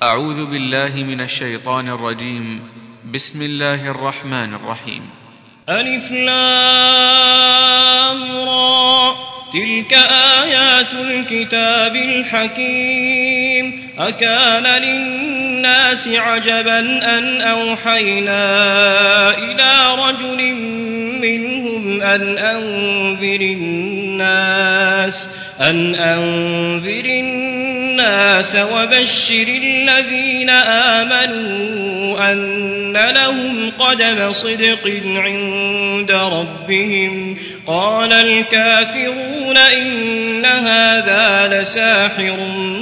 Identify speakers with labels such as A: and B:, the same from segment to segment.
A: أعوذ بالله من الشيطان الرجيم. بسم الله الرحمن الرحيم.
B: ألف لام را، تلك آيات الكتاب الحكيم. أكان للناس عجبا أن أوحينا إلى رجل منهم أن أنذر الناس وبشر الذين آمنوا أن لهم قدم صدق عند ربهم. قال الكافرون إن هذا لساحر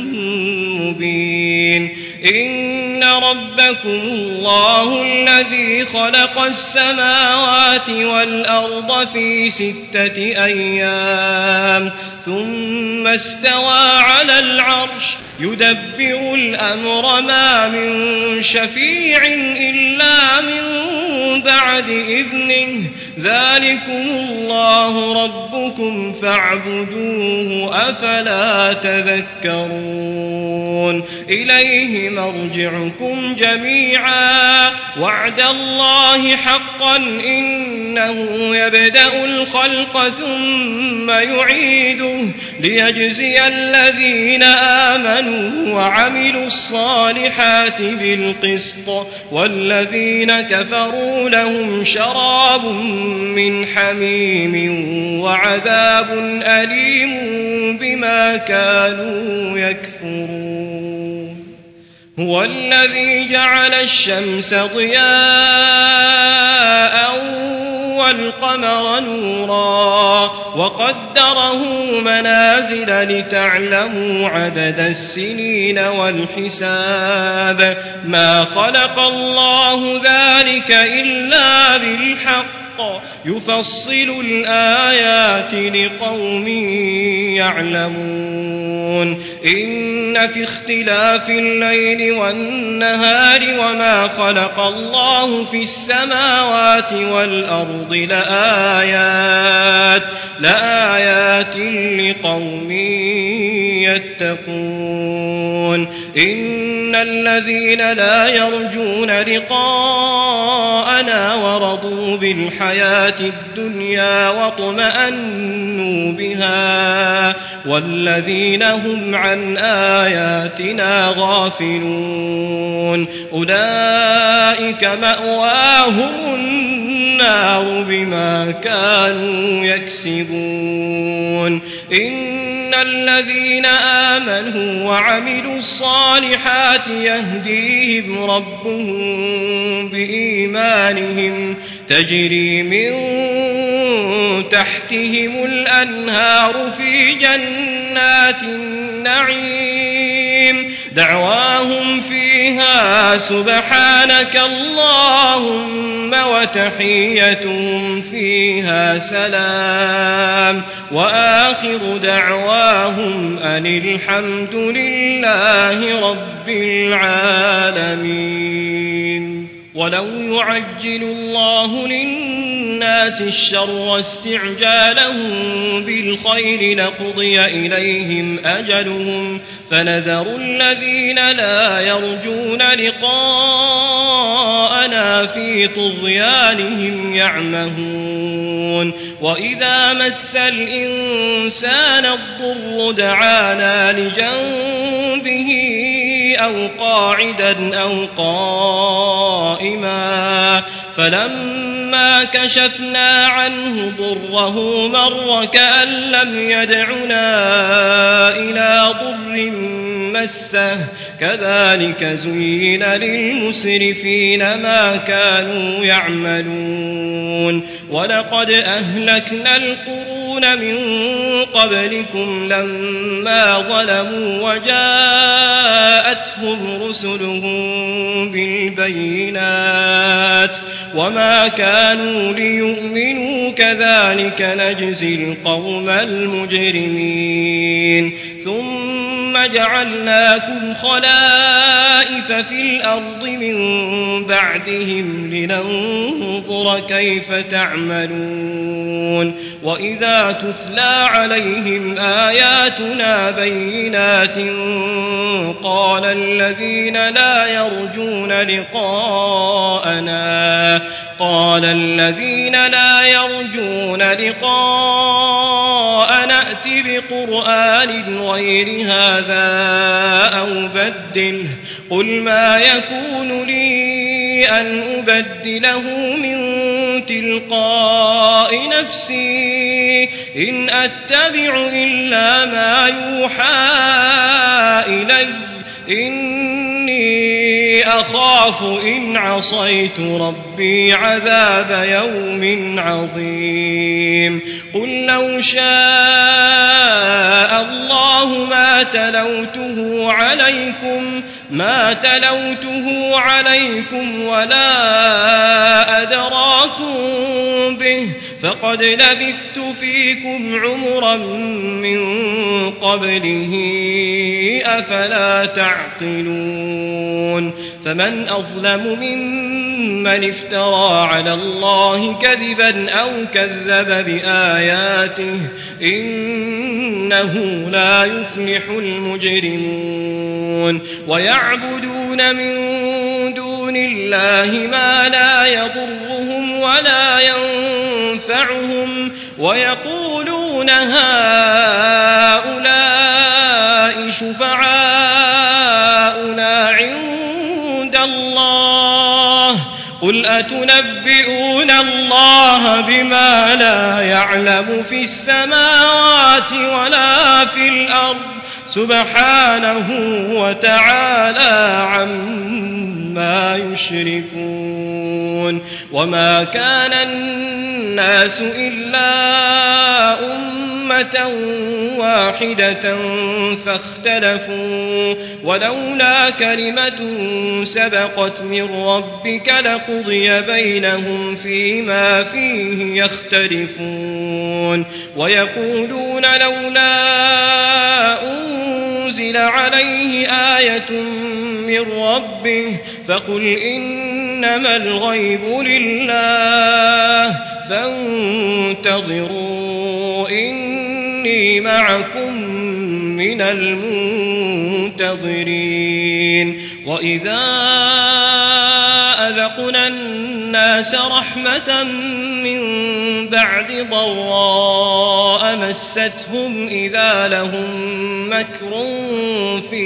B: مبين. إن ربكم الله الذي خلق السماوات والأرض في 6 أيام ثم استوى على العرش يدبر الأمر ما من شفيع إلا من بعد إذنه. ذلكم الله ربكم فاعبدوه أفلا تذكرون. إليه مرجعكم جميعا وعد الله حقا إنه يبدأ الخلق ثم يعيده ليجزي الذين آمنوا وعملوا الصالحات بالقسط والذين كفروا لهم شراب من حميم وعذاب أليم بما كانوا يكفرون. هو الذي جعل الشمس ضياء والقمر نورا وقدره منازل لتعلموا عدد السنين والحساب. ما خلق الله ذلك إلا بالحق يفصل الآيات لقوم يعلمون. إن في اختلاف الليل والنهار وما خلق الله في السماوات والأرض لآيات لقوم يتقون. إن الذين لا يرجون لقاءنا ورضوا بالحياة الدنيا واطمأنوا بها والذين هم عن آياتنا غافلون أولئك مأواهم النار بما كانوا يكسبون. إن الذين آمنوا وعملوا الصالحات يهديهم ربهم بإيمانهم تجري من تحتهم الأنهار في جنات النعيم دعواهم فيها سبحانك اللهم وتحيتهم فيها سلام وآخر دعواهم أن الحمد لله رب العالمين. ولو يعجل الله للناس الشر استعجالهم بالخير لقضي إليهم أجلهم فنذر الذين لا يرجون لقاءنا في طغيانهم يعمهون. وإذا مس الإنسان الضر دعانا لجنبه أو قاعدا أو قائما فلما كشفنا عنه ضره مر كأن لم يدعنا إلى ضر مسه كذلك زين للمسرفين ما كانوا يعملون. ولقد أهلكنا القرون من قبلكم لما ظلموا وجاءتهم رسلهم بالبينات وما كانوا ليؤمنوا كذلك نجزي القوم المجرمين. ثم جعلناكم خلائف ونستخلف في الأرض من بعدهم لننظر كيف تعملون وإذا تتلى عليهم آياتنا بينات قال الذين لا يرجون لقاءنا ائت بقرآن غير هذا أو بدله قل ما يكون لي أن أبدله من تلقاء نفسي إن أتبع إلا ما يوحى إلي إني أخاف إن عصيت ربي عذاب يوم عظيم قل لو شاء الله ما تلوته عليكم ولا أدراكم به فقد لبثت فيكم عمرا من قبله أفلا تعقلون فمن أظلم ممن افترى على الله كذبا أو كذب بآياته إنه لا يفلح المجرمون ويعبدون من دون الله ما لا يضرهم ولا ينفعهم ويقولون هؤلاء شفعاؤنا عند الله قل أتنبئون الله بما لا يعلم في السماوات ولا في الأرض سبحانه وتعالى عما يشركون وما كان الناس إلا أمة واحدة فاختلفوا ولولا كلمة سبقت من ربك لقضي بينهم فيما فيه يختلفون ويقولون لولا أنزل عليه آية من ربه فقل إنما الغيب لله فانتظروا إني معكم من المنتظرين وإذا أذقنا الناس رحمة من بعد ضراء مستهم إذا لهم مكر في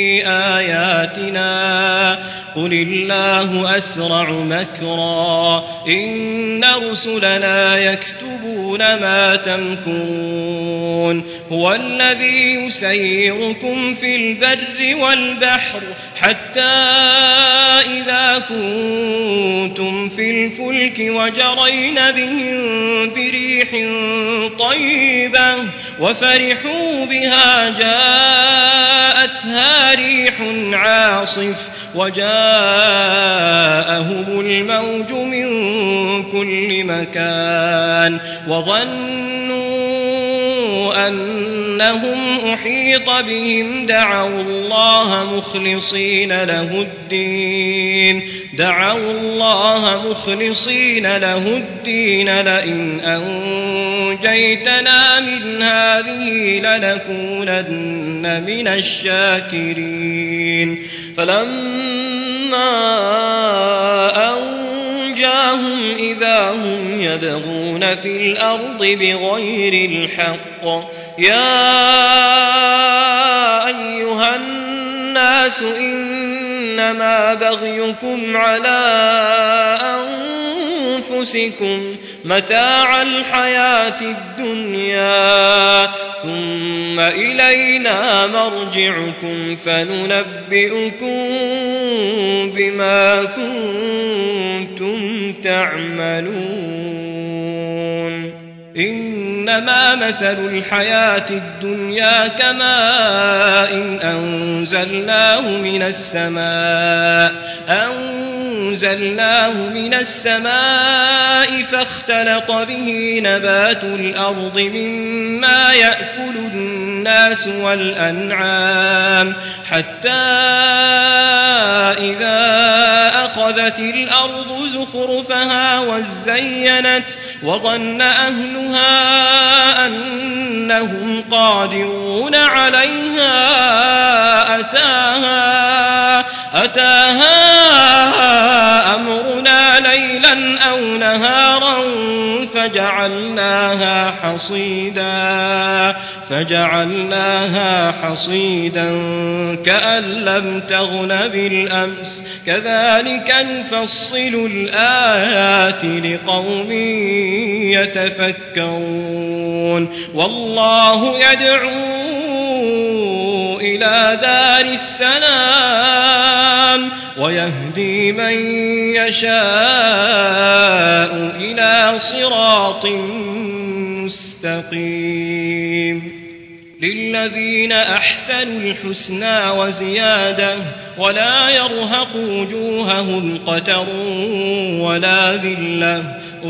B: آياتنا قل الله أسرع مكرا إن رسلنا يكتبون ما تمكرون هو الذي يسيركم في البر والبحر حتى إذا كنتم في الفلك وجرين بهم بريح طيبة وفرحوا بها جاءتها ريح عاصف وجاءهم الموج من كل مكان وظنوا أنهم أحيط بهم دعوا الله مخلصين له الدين لئن أنجيتنا من هذه لنكونن من الشاكرين فلما أنجاهم إذا هم يبغون في الأرض بغير الحق يا أيها الناس إنما بغيكم على أنفسكم متاع الحياة الدنيا ثم إلينا مرجعكم فننبئكم بما كنتم تعملون إنما مثل الحياة الدنيا كماء أنزلناه من السماء فاختلط به نبات الأرض مما يأكل الناس والأنعام حتى واتخذت الأرض زخرفها وزينت وظن أهلها أنهم قادرون عليها أتاها أمرنا ليلا أو نهارا فجعلناها حصيدا كأن لم تغن بالأمس كذلك نفصل الآيات لقوم يتفكرون والله يدعو إلى دار السلام ويهدي من يشاء إلى صراط مستقيم للذين أحسنوا الحسنى وزيادة ولا يرهق وجوههم قتر ولا ذلة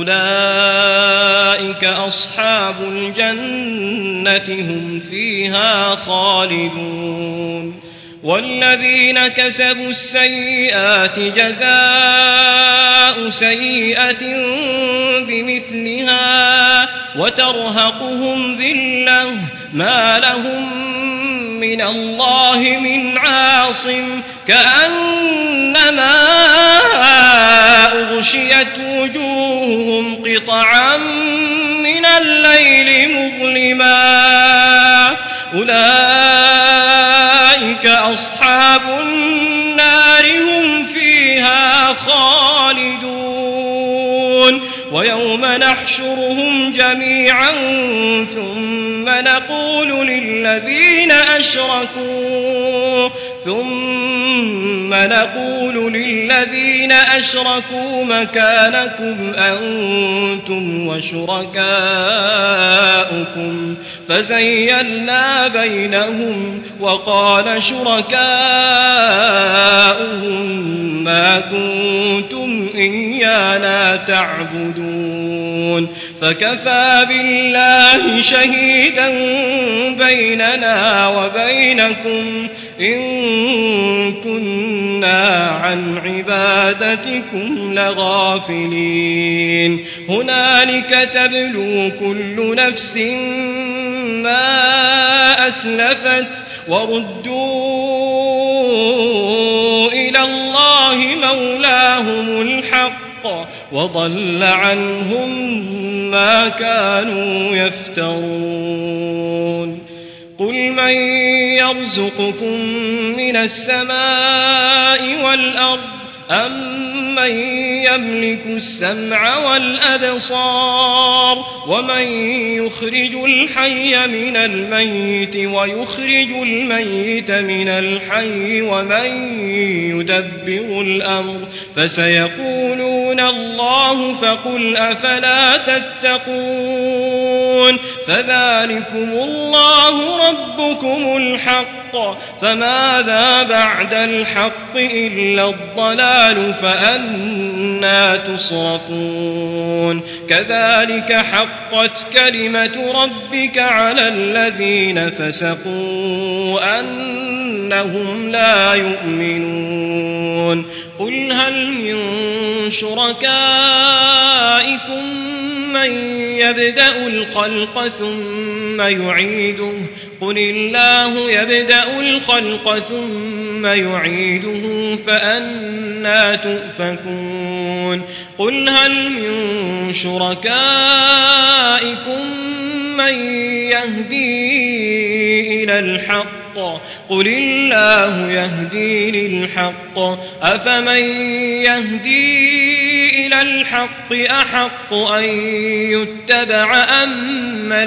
B: أولئك أصحاب الجنة هم فيها خالدون والذين كسبوا السيئات جزاء سيئة بمثلها وترهقهم ذلة ما لهم من الله من عاصم كأنما أغشيت وجوههم قطعا من الليل مظلما أولئك أصحاب النار هم فيها خالدون ويوم نحشرهم جميعا ثم نقول للذين أشركوا مكانكم أنتم وشركاؤكم فزيّلنا بينهم وقال شركاؤهم ما كنتم إيانا تعبدون فكفى بالله شهيدا بيننا وبينكم إن كنا عن عبادتكم لغافلين هنالك تبلو كل نفس ما أسلفت وردوا إلى الله مولاهم الحق وضل عنهم ما كانوا يفترون قل من يرزقكم من السماء والأرض أمن يملك السمع والأبصار ومن يخرج الحي من الميت ويخرج الميت من الحي ومن يدبر الأمر فسيقولون الله فقل أفلا تتقون فذلكم الله ربكم الحق فماذا بعد الحق إلا الضلال فأنى تصرفون كذلك حقت كلمة ربك على الذين فسقوا أنهم لا يؤمنون قل هل من شركائكم من يبدأ الخلق ثم يعيده قل الله يبدأ الخلق ثم يعيده فأنى تؤفكون قل هل من شركائكم من يهدي إلى الحق قل الله يهدي للحق أفمن يهدي إلى الحق أحق أن يتبع أمن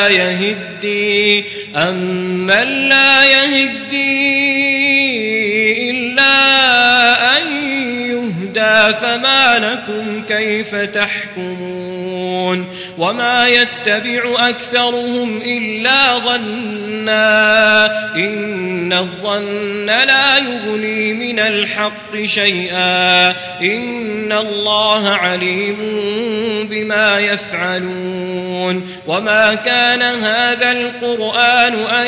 B: لا يهدي إلا أن يهدى فما لكم كيف تحكمون وما يتبع أكثرهم إلا ظنا إن الظن لا يغني من الحق شيئا إن الله عليم بما يفعلون وما كان هذا القرآن أن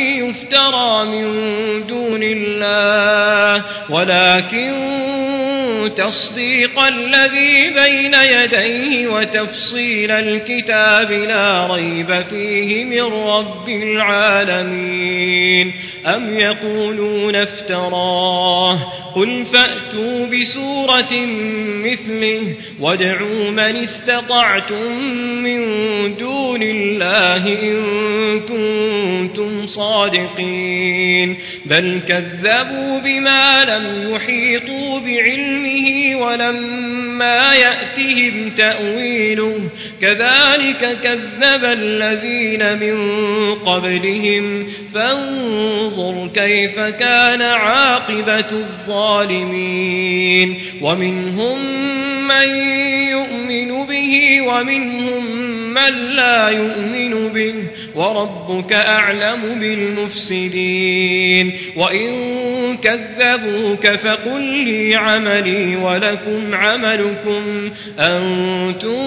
B: يفترى من دون الله ولكن تصديق الذي بين يديه وتفصيل الكتاب لا ريب فيه من رب العالمين. أم يقولون افتراه قل فأتوا بسورة مثله وادعوا من استطعتم من دون الله إن كنتم صادقين بل كذبوا بما لم يحيطوا بعلمه ولما يأتهم تأويله كذلك كذب الذين من قبلهم فانظر كيف كان عاقبة الظالمين. ومنهم من يؤمن به ومنهم من لا يؤمن به وربك أعلم بالمفسدين. وإن كذبوك فقل لي عملي ولكم عملكم أنتم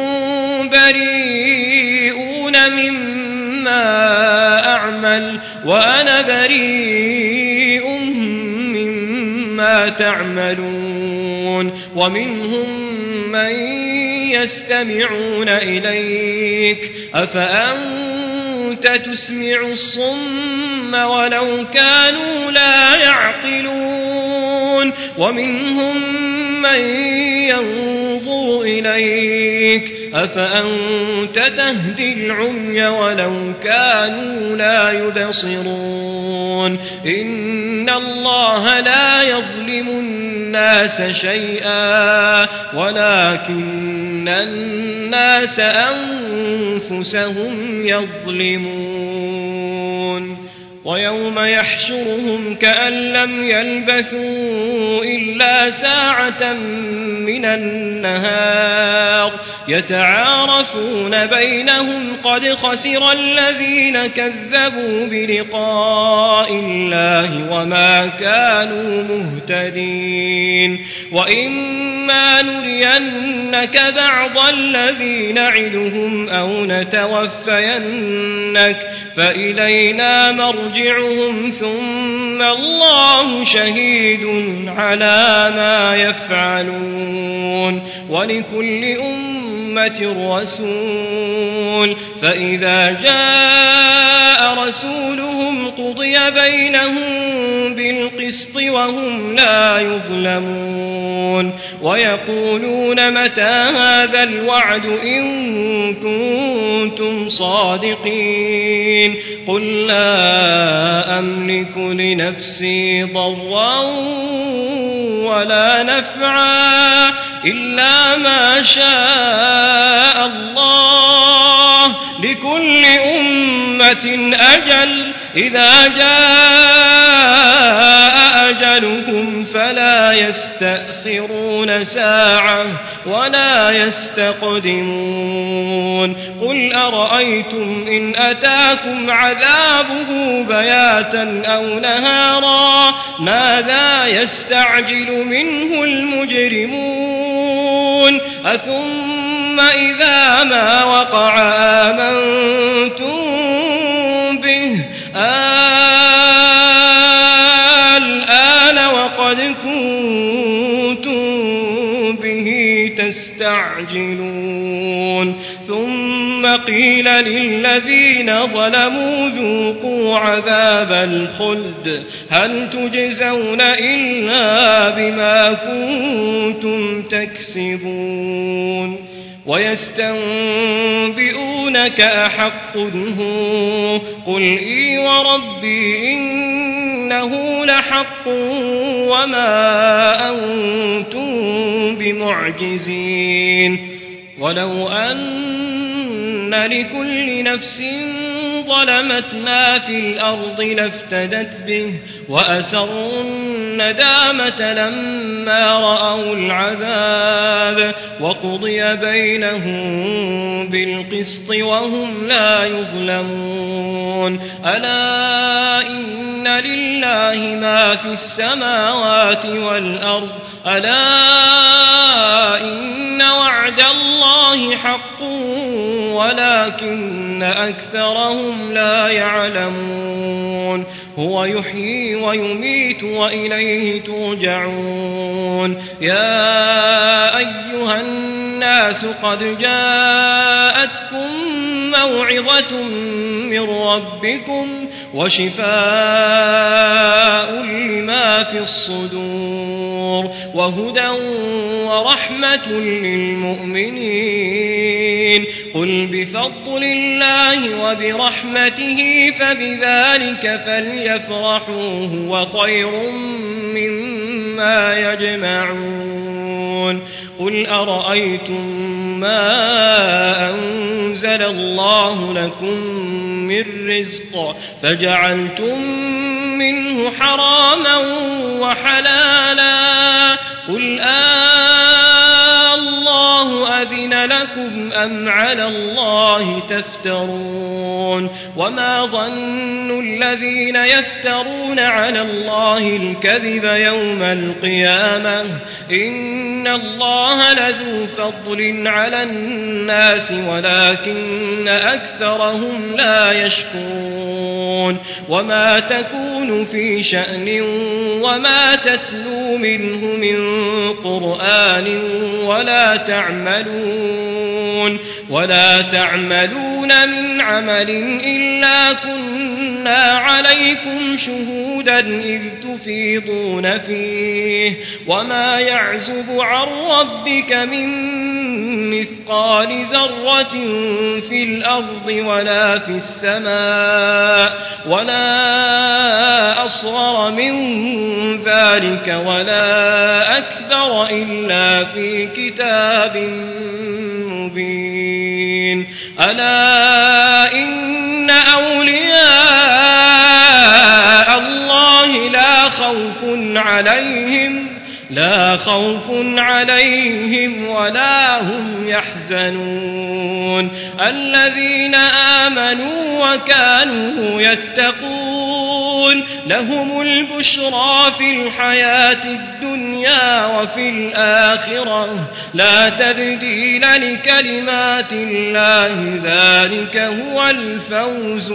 B: بريئون مما أعمل وأنا بريء مما تعملون. ومنهم من يستمعون إليك أفأنت تسمع الصم ولو كانوا لا يعقلون. ومنهم من ينظر إليك أفأنت تهدي العمي ولو كانوا لا يبصرون. إن الله لا يظلم الناس شيئا ولكن الناس أنفسهم يظلمون. ويوم يحشرهم كأن لم يلبثوا إلا ساعة من النهار يتعارفون بينهم قد خسر الذين كذبوا بلقاء الله وما كانوا مهتدين. وإما نرينك بعض الذي نعدهم أو نتوفينك فإلينا مرجعهم ثم الله شهيد على ما يفعلون. ولكل أمة رسول فإذا جاء رسولهم قضي بينهم بالقسط وهم لا يظلمون. ويقولون متى هذا الوعد إن كنتم صادقين قل لا أملك لنفسي ضرا ولا نفعا إلا ما شاء الله لكل أمة أجل إذا جاء أجلهم فلا يستأخرون ساعة ولا يستقدمون. قل أرأيتم إن أتاكم عذابه بياتا أو نهارا ماذا يستعجل منه المجرمون أثم إذا ما وقع آمنتم به الآن وقد كنتم به تستعجلون. ثم قيل للذين ظلموا ذوقوا عذاب الخلد هل تجزون إلا بما كنتم تكسبون. ويستنبئونك أحق هو قل إي وربي إنه لحق وما أنتم بمعجزين. ولو أن لكل نفس ظلمت ما في الأرض لافتدت به وأسروا الندامة لما رأوا العذاب وقضي بينهم بالقسط وهم لا يظلمون. ألا إن لله ما في السماوات والأرض ألا إن وعد الله حق ولكن أكثرهم لا يعلمون. هو يحيي ويميت وإليه ترجعون يا أيها الناس قد جاءتكم موعظة من ربكم وشفاء لما في الصدور وهدى ورحمة للمؤمنين قل بفضل الله وبرحمته فبذلك فليفرحوا هو خير مما يجمعون قل أرأيتم ما أنزل الله لكم من رزق فجعلتم منه حراما وحلالا قل الله أذن لكم أم على الله تفترون وما ظن الذين يفترون على الله الكذب يوم القيامة إن الله لذو فضل على الناس ولكن أكثرهم لا يشكرون وما تكون في شأن وما تتلو منه من قرآن ولا تعملون من عمل إلا كنا عليكم شهودا إذ تفيضون فيه وما يعزب عن ربك من مثقال ذرة في الأرض ولا في السماء ولا أصغر من ذلك ولا أكبر إلا في كتاب مبين ألا إن أولياء الله لا خوف عليهم ولا هم يحزنون الذين آمنوا وكانوا يتقون لهم البشرى في الحياة الدنيا وفي الآخرة لا تبديل لكلمات الله ذلك هو الفوز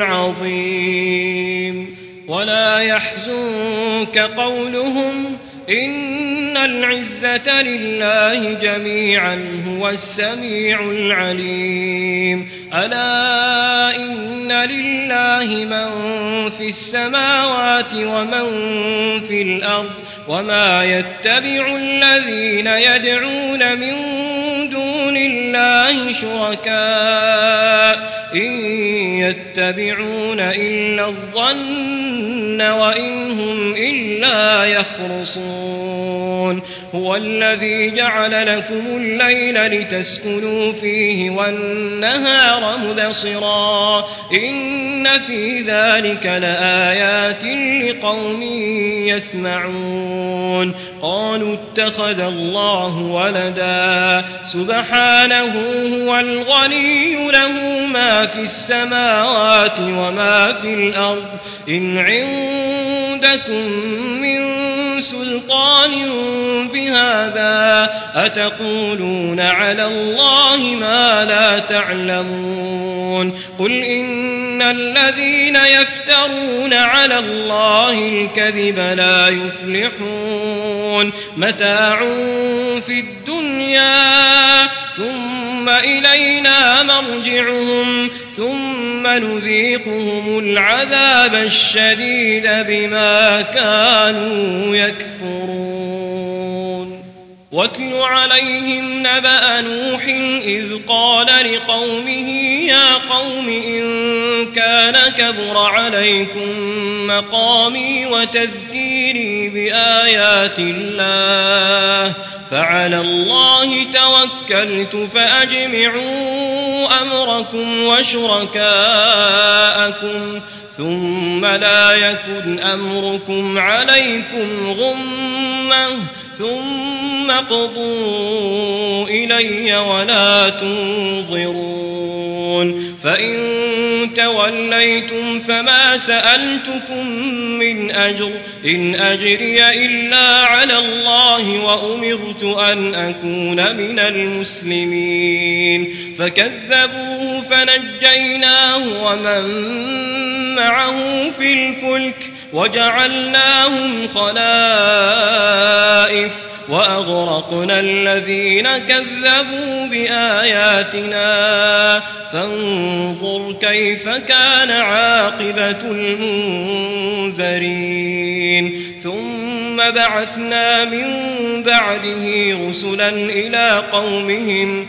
B: العظيم ولا يحزنك قولهم إن العزة لله جميعا هو السميع العليم ألا إن لله من في السماوات ومن في الأرض وما يتبع الذين يدعون من دون الله شركاء إن يتبعون إلا الظن وإن هم إلا يخرصون هو الذي جعل لكم الليل لتسكنوا فيه والنهار مبصرا إن في ذلك لآيات لقوم يسمعون قالوا اتخذ الله ولدا سبحانه هو الغني له ما في السماوات وما في الأرض إن عندكم من سلطان بهذا أتقولون على الله ما لا تعلمون قل إن الذين يفترون على الله الكذب لا يفلحون متاع في الدنيا ثم إلينا مرجعهم ثم نذيقهم العذاب الشديد بما كانوا يكفرون واتل عليهم نبأ نوح إذ قال لقومه يا قوم إن كان كبر عليكم مقامي وتذكيري بآيات الله فعلى الله توكلت فأجمعوا أمركم وشركاءكم ثم لا يكن أمركم عليكم غمة ثم اقضوا إلي ولا تنظرون فإن توليتم فما سألتكم من أجر إن أجري إلا على الله وأمرت أن أكون من المسلمين فكذبوه فنجيناه ومن معه في الفلك وجعلناهم خلائف وأغرقنا الذين كذبوا بآياتنا فانظر كيف كان عاقبة المنذرين ثم بعثنا من بعده رسلا إلى قومهم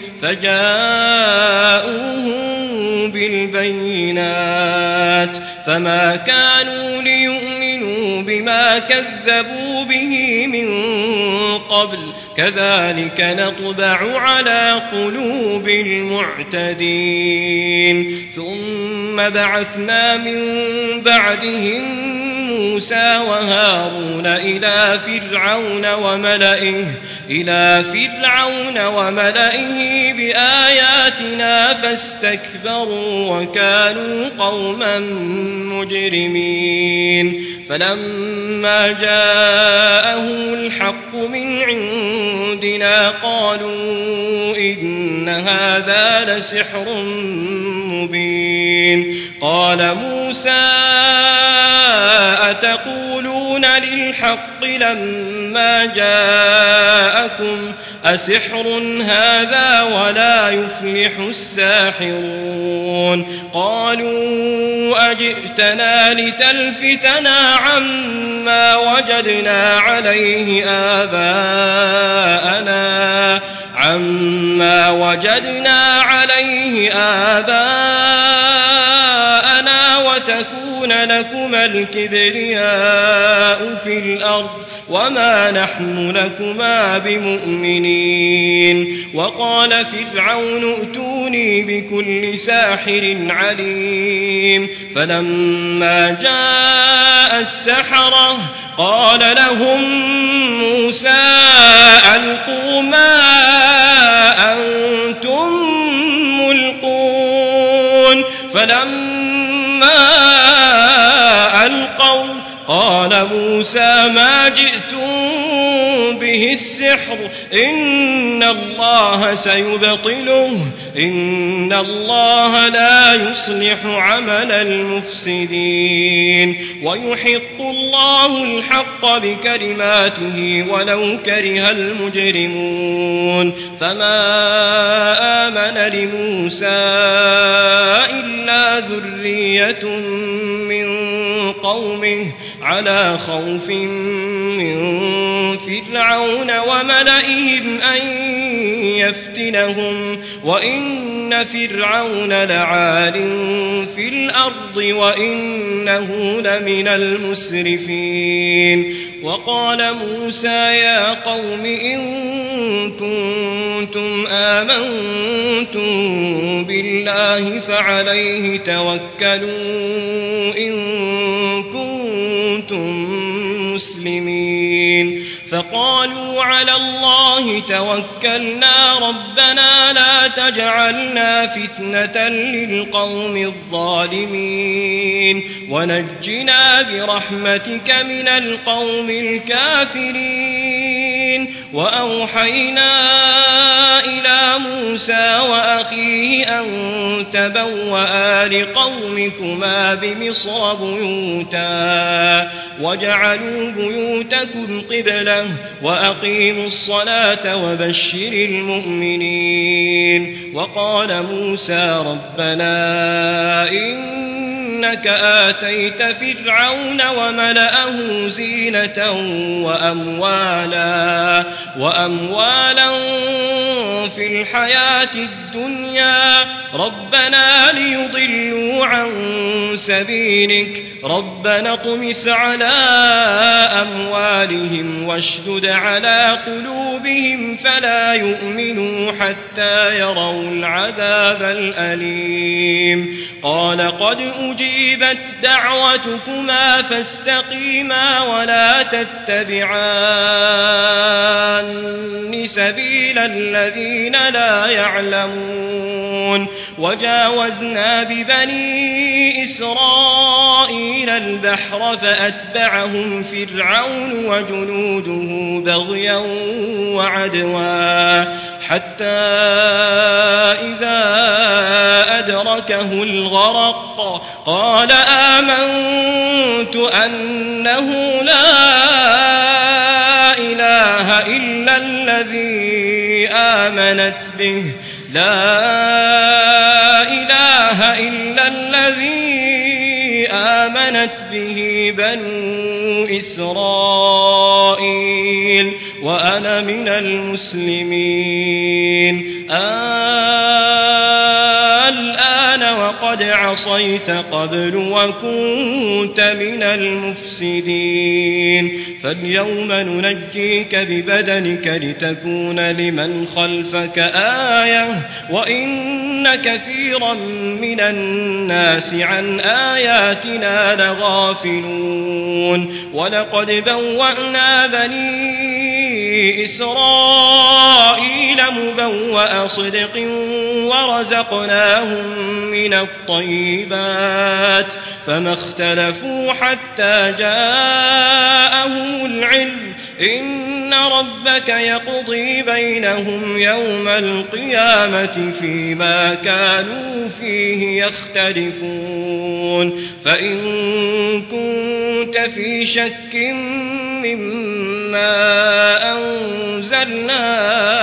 B: فجاءوهم بالبينات فما كانوا ليؤمنوا بما كذبوا به من قبل كذلك نطبع على قلوب المعتدين ثم بعثنا من بعدهم موسى وهارون إلى فرعون وملئه بآياتنا فاستكبروا وكانوا قوما مجرمين فلما جاءهم الحق من عندنا قالوا إن هذا لسحر مبين قال موسى أتقولون للحق لما جاءكم أسحر هذا ولا يفلح الساحرون قالوا أجئتنا لتلفتنا عما وجدنا عليه آباءنا وتكون لكما الكبرياء في الأرض وما نحن لكما بمؤمنين وقال فرعون ائتوني بكل ساحر عليم فلما جاء السحرة قال لهم موسى ألقوا ما أنتم ملقون فلما ألقوا قال موسى ما جئتم به السحر إن الله سيبطله إن الله لا يصلح عمل المفسدين ويحق الله الحق بكلماته ولو كره المجرمون فما آمن لموسى إلا ذرية من قومه على خوف من فرعون وملئهم أن يفتنهم وإن فرعون لعال في الأرض وإنه لمن المسرفين وقال موسى يا قوم إن كنتم آمنتم بالله فعليه توكلوا إن كنتم مسلمين فقالوا على الله توكلنا ربنا لا تجعلنا فتنة للقوم الظالمين ونجنا برحمتك من القوم الكافرين وأوحينا إلى موسى وأخيه أن تبوأ لقومكما بمصر بيوتا وجعلوا بيوتكم قبلة وأقيموا الصلاة وبشر المؤمنين وقال موسى ربنا إنك آتيت فرعون وملأه زينة وأموالا في الحياة الدنيا ربنا ليضلوا عن سبيلك ربنا اطمس على أموالهم واشدد على قلوبهم فلا يؤمنوا حتى يروا العذاب الأليم قال قد أجيبت دعوتكما فاستقيما ولا تتبعان سبيل الذين لا يعلمون وجاوزنا ببني إسرائيل البحر فأتبعهم فرعون وجنوده بغيا وعدوا حتى إذا أدركه الغرق قال آمنت أنه لا إله إلا الذي آمنت به بنو إسرائيل وأنا من المسلمين الآن وقد عصيت قبل وكنت من المفسدين فاليوم ننجيك ببدنك لتكون لمن خلفك آية وإن كثيرا من الناس عن آياتنا لغافلون ولقد بوأنا بني إسرائيل مبوأ صدق ورزقناهم من الطيبات فما اختلفوا حتى جاءهم العلم إن ربك يقضي بينهم يوم القيامة فيما كانوا فيه يختلفون فإن كنت في شك مما أنزلنا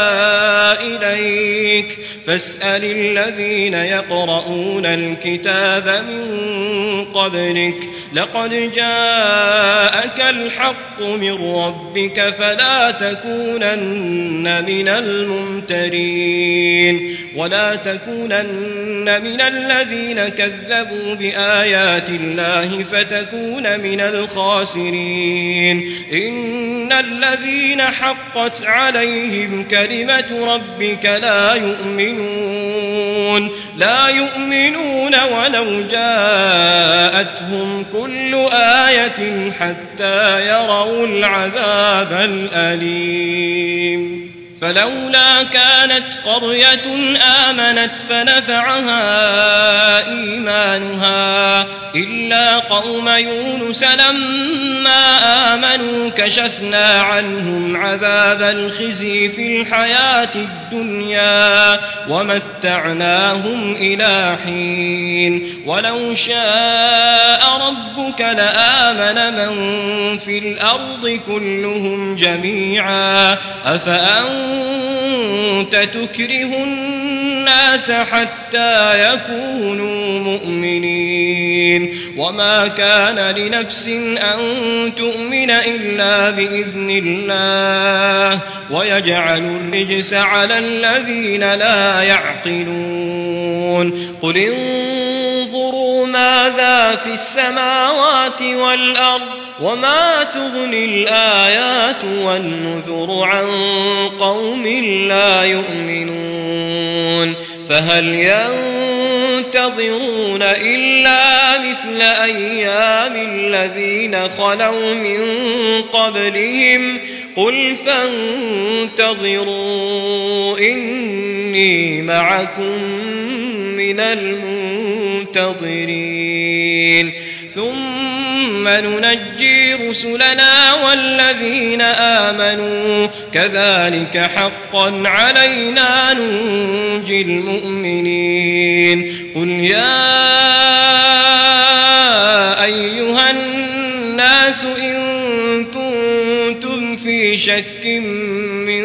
B: إليك فاسأل الذين يقرؤون الكتاب من قبلك لقد جاءك الحق من ربك فلا تكونن من الممترين ولا تكونن من الذين كذبوا بآيات الله فتكون من الخاسرين إن الذين حقت عليهم كلمة ربك لا يؤمنون ولو جاءتهم كل آية حتى يروا العذاب الأليم فلولا كانت قرية آمنت فنفعها إيمانها إلا قوم يونس لما آمنوا كشفنا عنهم عذاب الخزي في الحياة الدنيا ومتعناهم إلى حين ولو شاء ربك لآمن من في الأرض كلهم جميعا أفأنت تكره الناس حتى يكونوا مؤمنين وما كان لنفس أن تؤمن إلا بإذن الله ويجعل الرجس على الذين لا يعقلون قل انظروا ماذا في السماوات والأرض وما تغني الآيات والنذر عن قوم لا يؤمنون فهل ينتظرون إلا مثل أيام الذين خلوا من قبلهم قل فانتظروا إني معكم من المنتظرين ثم ننجي رسلنا والذين آمنوا كذلك حقا علينا ننجي المؤمنين قل يا أيها الناس إن كنتم في شك من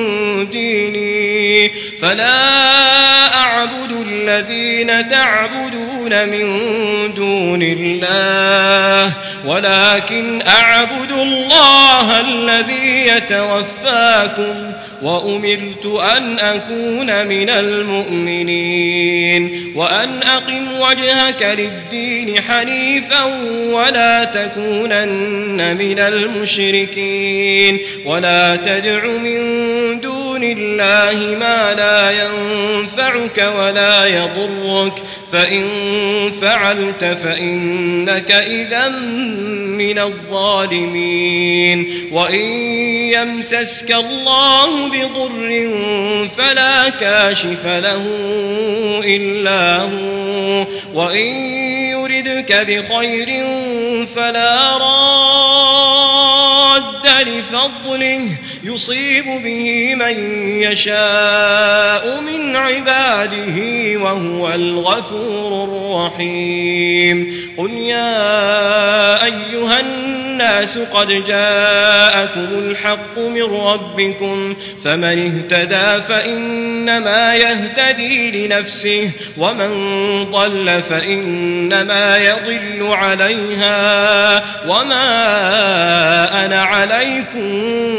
B: ديني فلا أعبد الذين تعبدون من دون الله ولكن أعبد الله الذي يتوفاكم وأمرت أن أكون من المؤمنين وأن أقم وجهك للدين حنيفا ولا تكونن من المشركين ولا تدع من دون الله ما لا ينفعك ولا يضرك فإن فعلت فإنك إذا من الظالمين وإن يمسسك الله بضر فلا كاشف له إلا هو وإن يردك بخير فلا راد لفضله فضله يصيب به من يشاء من عباده وهو الغفور الرحيم قل يا أيها الناس قد جاءكم الحق من ربكم فمن اهتدى فإنما يهتدي لنفسه ومن ضل فإنما يضل عليها وما أنا عليكم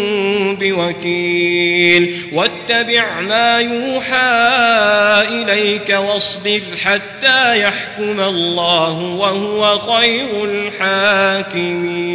B: بوكيل واتبع ما يوحى إليك واصبر حتى يحكم الله وهو خير الحاكمين